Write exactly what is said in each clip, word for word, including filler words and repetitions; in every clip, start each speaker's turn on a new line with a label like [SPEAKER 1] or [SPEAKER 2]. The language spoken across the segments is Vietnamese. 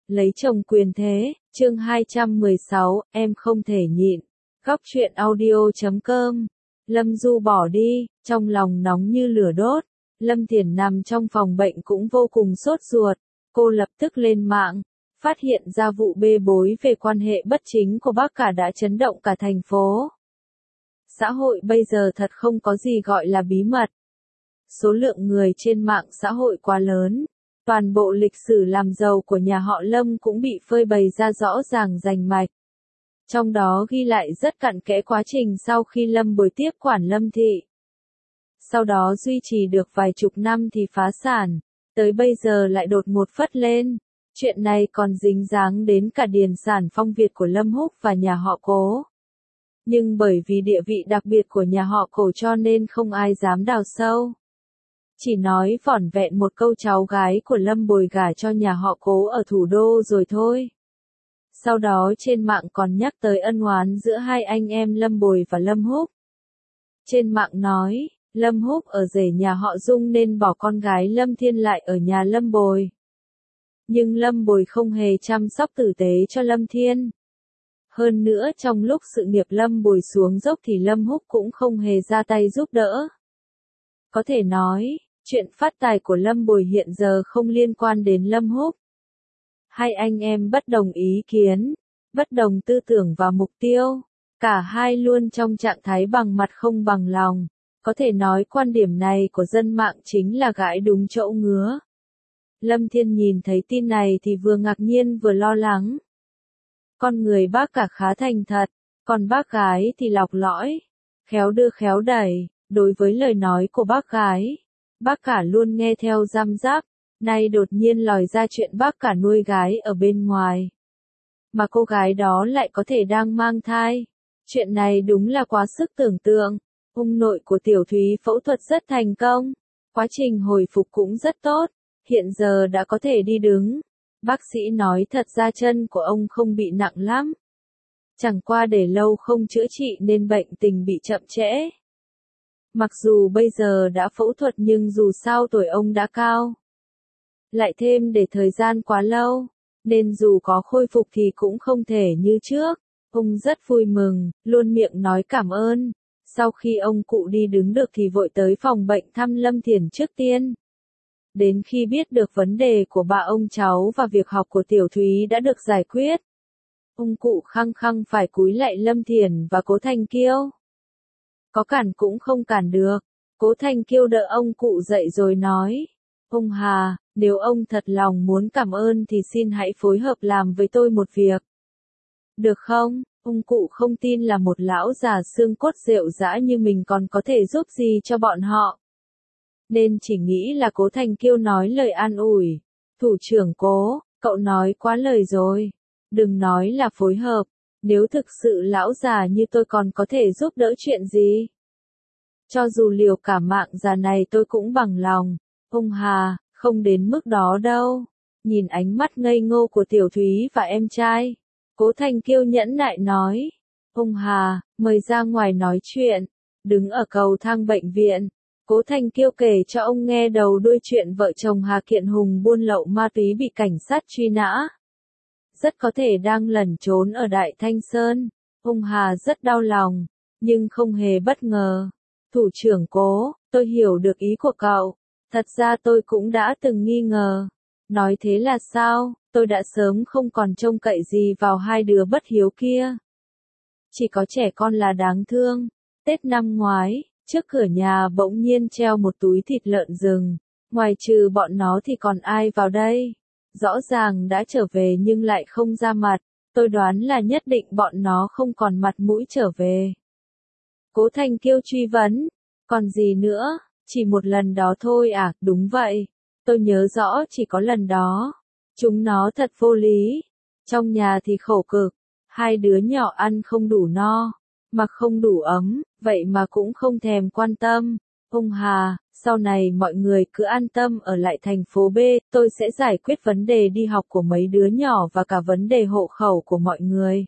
[SPEAKER 1] Lấy chồng quyền thế, chương hai trăm mười sáu, em không thể nhịn. Góc truyện audio chấm com. Lâm Du bỏ đi, trong lòng nóng như lửa đốt. Lâm Thiển nằm trong phòng bệnh cũng vô cùng sốt ruột. Cô lập tức lên mạng, phát hiện ra vụ bê bối về quan hệ bất chính của bác cả đã chấn động cả thành phố. Xã hội bây giờ thật không có gì gọi là bí mật. Số lượng người trên mạng xã hội quá lớn. Toàn bộ lịch sử làm giàu của nhà họ Lâm cũng bị phơi bày ra rõ ràng rành mạch. Trong đó ghi lại rất cặn kẽ quá trình sau khi Lâm Bồi tiếp quản Lâm Thị. Sau đó duy trì được vài chục năm thì phá sản, tới bây giờ lại đột ngột phất lên. Chuyện này còn dính dáng đến cả điền sản Phong Việt của Lâm Húc và nhà họ Cố. Nhưng bởi vì địa vị đặc biệt của nhà họ Cổ cho nên không ai dám đào sâu. Chỉ nói vỏn vẹn một câu cháu gái của Lâm Bồi gả cho nhà họ Cố ở thủ đô rồi thôi. Sau đó trên mạng còn nhắc tới ân oán giữa hai anh em Lâm Bồi và Lâm Húc. Trên mạng nói, Lâm Húc ở rể nhà họ Dung nên bỏ con gái Lâm Thiên lại ở nhà Lâm Bồi. Nhưng Lâm Bồi không hề chăm sóc tử tế cho Lâm Thiên. Hơn nữa trong lúc sự nghiệp Lâm Bồi xuống dốc thì Lâm Húc cũng không hề ra tay giúp đỡ. Có thể nói, chuyện phát tài của Lâm Bồi hiện giờ không liên quan đến Lâm Húc. Hai anh em bất đồng ý kiến, bất đồng tư tưởng và mục tiêu. Cả hai luôn trong trạng thái bằng mặt không bằng lòng. Có thể nói quan điểm này của dân mạng chính là gãi đúng chỗ ngứa. Lâm Thiên nhìn thấy tin này thì vừa ngạc nhiên vừa lo lắng. Con người bác cả khá thành thật, còn bác gái thì lọc lõi, khéo đưa khéo đẩy. Đối với lời nói của bác gái, bác cả luôn nghe theo răm rắp, nay đột nhiên lòi ra chuyện bác cả nuôi gái ở bên ngoài. Mà cô gái đó lại có thể đang mang thai. Chuyện này đúng là quá sức tưởng tượng. Ông nội của Tiểu Thúy phẫu thuật rất thành công, quá trình hồi phục cũng rất tốt, hiện giờ đã có thể đi đứng. Bác sĩ nói thật ra chân của ông không bị nặng lắm. Chẳng qua để lâu không chữa trị nên bệnh tình bị chậm trễ. Mặc dù bây giờ đã phẫu thuật nhưng dù sao tuổi ông đã cao. Lại thêm để thời gian quá lâu, nên dù có khôi phục thì cũng không thể như trước. Ông rất vui mừng, luôn miệng nói cảm ơn. Sau khi ông cụ đi đứng được thì vội tới phòng bệnh thăm Lâm Thiển trước tiên. Đến khi biết được vấn đề của ba ông cháu và việc học của Tiểu Thúy đã được giải quyết, ông cụ khăng khăng phải cúi lạy Lâm Thiển và Cố Thành Kiêu. Có cản cũng không cản được. Cố Thành Kiêu đỡ ông cụ dậy rồi nói, ông Hà, nếu ông thật lòng muốn cảm ơn thì xin hãy phối hợp làm với tôi một việc. Được không? Ông cụ không tin là một lão già xương cốt rệu rã như mình còn có thể giúp gì cho bọn họ. Nên chỉ nghĩ là Cố Thành Kiêu nói lời an ủi. Thủ trưởng Cố, cậu nói quá lời rồi. Đừng nói là phối hợp. Nếu thực sự lão già như tôi còn có thể giúp đỡ chuyện gì? Cho dù liều cả mạng già này tôi cũng bằng lòng. Ông Hà, không đến mức đó đâu. Nhìn ánh mắt ngây ngô của Tiểu Thúy và em trai, Cố Thành Kiêu nhẫn nại nói. Ông Hà, mời ra ngoài nói chuyện. Đứng ở cầu thang bệnh viện, Cố Thành Kiêu kể cho ông nghe đầu đuôi chuyện vợ chồng Hà Kiện Hùng buôn lậu ma túy bị cảnh sát truy nã. Rất có thể đang lẩn trốn ở Đại Thanh Sơn. Ông Hà rất đau lòng, nhưng không hề bất ngờ. Thủ trưởng Cố, tôi hiểu được ý của cậu. Thật ra tôi cũng đã từng nghi ngờ. Nói thế là sao, tôi đã sớm không còn trông cậy gì vào hai đứa bất hiếu kia. Chỉ có trẻ con là đáng thương. Tết năm ngoái, trước cửa nhà bỗng nhiên treo một túi thịt lợn rừng. Ngoài trừ bọn nó thì còn ai vào đây? Rõ ràng đã trở về nhưng lại không ra mặt. Tôi đoán là nhất định bọn nó không còn mặt mũi trở về. Cố Thành Kiêu truy vấn. Còn gì nữa? Chỉ một lần đó thôi à? Đúng vậy. Tôi nhớ rõ chỉ có lần đó. Chúng nó thật vô lý. Trong nhà thì khổ cực. Hai đứa nhỏ ăn không đủ no. Mặc không đủ ấm. Vậy mà cũng không thèm quan tâm. Ông Hà, sau này mọi người cứ an tâm ở lại thành phố B. Tôi sẽ giải quyết vấn đề đi học của mấy đứa nhỏ và cả vấn đề hộ khẩu của mọi người.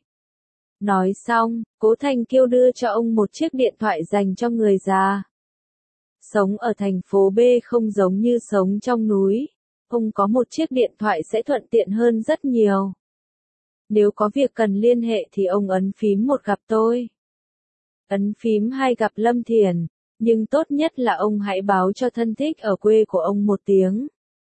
[SPEAKER 1] Nói xong, Cố Thành Kiêu đưa cho ông một chiếc điện thoại dành cho người già. Sống ở thành phố B không giống như sống trong núi. Ông có một chiếc điện thoại sẽ thuận tiện hơn rất nhiều. Nếu có việc cần liên hệ thì ông ấn phím một gặp tôi. Ấn phím hai gặp Lâm Thiển, nhưng tốt nhất là ông hãy báo cho thân thích ở quê của ông một tiếng.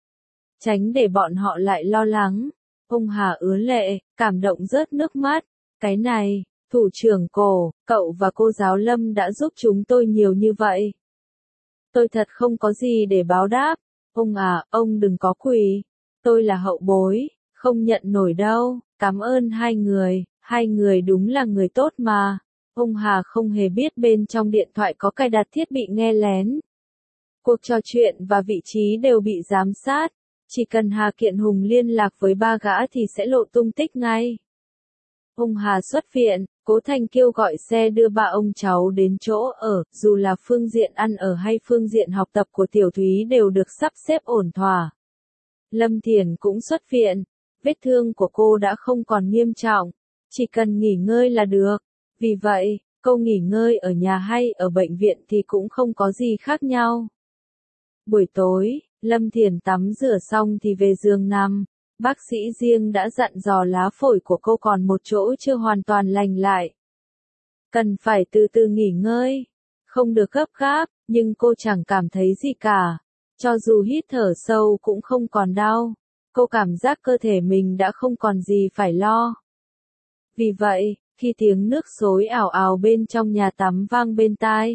[SPEAKER 1] Tránh để bọn họ lại lo lắng. Ông Hà ứa lệ, cảm động rớt nước mắt. Cái này, thủ trưởng Cổ, cậu và cô giáo Lâm đã giúp chúng tôi nhiều như vậy. Tôi thật không có gì để báo đáp. Ông à, ông đừng có quỳ. Tôi là hậu bối, không nhận nổi đâu. Cảm ơn hai người, hai người đúng là người tốt mà. Ông Hà không hề biết bên trong điện thoại có cài đặt thiết bị nghe lén. Cuộc trò chuyện và vị trí đều bị giám sát. Chỉ cần Hà Kiện Hùng liên lạc với ba gã thì sẽ lộ tung tích ngay. Ông Hà xuất viện, Cố Thanh Kiêu gọi xe đưa ba ông cháu đến chỗ ở, dù là phương diện ăn ở hay phương diện học tập của Tiểu Thúy đều được sắp xếp ổn thỏa. Lâm Thiển cũng xuất viện, vết thương của cô đã không còn nghiêm trọng, chỉ cần nghỉ ngơi là được. Vì vậy, cô nghỉ ngơi ở nhà hay ở bệnh viện thì cũng không có gì khác nhau. Buổi tối, Lâm Thiển tắm rửa xong thì về giường nằm. Bác sĩ riêng đã dặn dò lá phổi của cô còn một chỗ chưa hoàn toàn lành lại. Cần phải từ từ nghỉ ngơi. Không được gấp gáp, nhưng cô chẳng cảm thấy gì cả. Cho dù hít thở sâu cũng không còn đau. Cô cảm giác cơ thể mình đã không còn gì phải lo. Vì vậy, khi tiếng nước xối ào ào bên trong nhà tắm vang bên tai,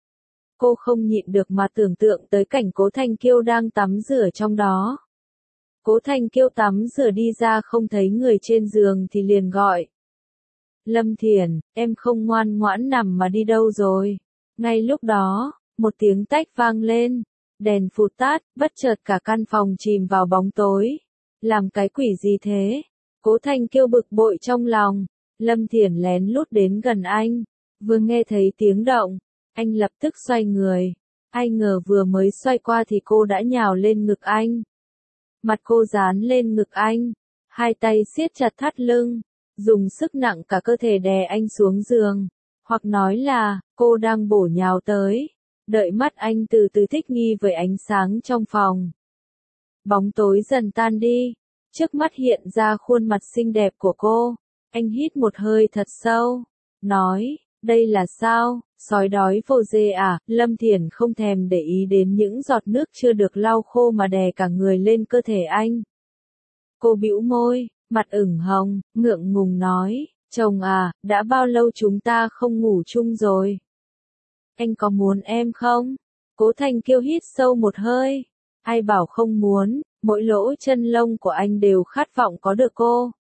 [SPEAKER 1] cô không nhịn được mà tưởng tượng tới cảnh Cố Thanh Kiêu đang tắm rửa trong đó. Cố Thanh Kiêu tắm rửa đi ra không thấy người trên giường thì liền gọi. Lâm Thiển, em không ngoan ngoãn nằm mà đi đâu rồi? Ngay lúc đó, một tiếng tách vang lên, đèn phụt tắt, bất chợt cả căn phòng chìm vào bóng tối. Làm cái quỷ gì thế? Cố Thanh Kiêu bực bội trong lòng. Lâm Thiển lén lút đến gần anh, vừa nghe thấy tiếng động, anh lập tức xoay người. Ai ngờ vừa mới xoay qua thì cô đã nhào lên ngực anh. Mặt cô dán lên ngực anh, hai tay siết chặt thắt lưng, dùng sức nặng cả cơ thể đè anh xuống giường, hoặc nói là, cô đang bổ nhào tới, đợi mắt anh từ từ thích nghi với ánh sáng trong phòng. Bóng tối dần tan đi, trước mắt hiện ra khuôn mặt xinh đẹp của cô, anh hít một hơi thật sâu, nói, đây là sao, sói đói vồ dê à? Lâm Thiển không thèm để ý đến những giọt nước chưa được lau khô mà đè cả người lên cơ thể anh. Cô bĩu môi, mặt ửng hồng, ngượng ngùng nói, chồng à, đã bao lâu chúng ta không ngủ chung rồi? Anh có muốn em không? Cố Thanh Kiêu hít sâu một hơi, ai bảo không muốn, mỗi lỗ chân lông của anh đều khát vọng có được cô.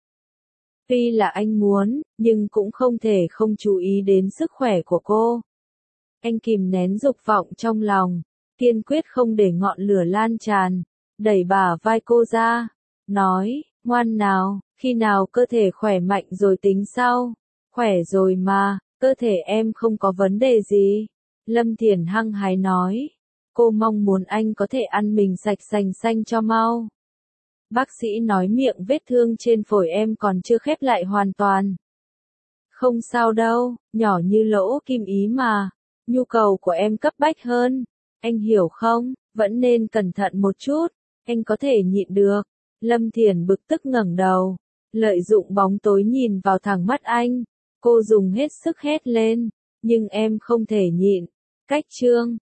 [SPEAKER 1] Tuy là anh muốn, nhưng cũng không thể không chú ý đến sức khỏe của cô. Anh kìm nén dục vọng trong lòng, kiên quyết không để ngọn lửa lan tràn, đẩy bả vai cô ra, nói, ngoan nào, khi nào cơ thể khỏe mạnh rồi tính sau. Khỏe rồi mà, cơ thể em không có vấn đề gì. Lâm Thiển hăng hái nói, cô mong muốn anh có thể ăn mình sạch sành xanh cho mau. Bác sĩ nói miệng vết thương trên phổi em còn chưa khép lại hoàn toàn. Không sao đâu, nhỏ như lỗ kim ý mà. Nhu cầu của em cấp bách hơn. Anh hiểu không, vẫn nên cẩn thận một chút. Anh có thể nhịn được. Lâm Thiển bực tức ngẩng đầu. Lợi dụng bóng tối nhìn vào thẳng mắt anh. Cô dùng hết sức hét lên. Nhưng em không thể nhịn. Cách chương.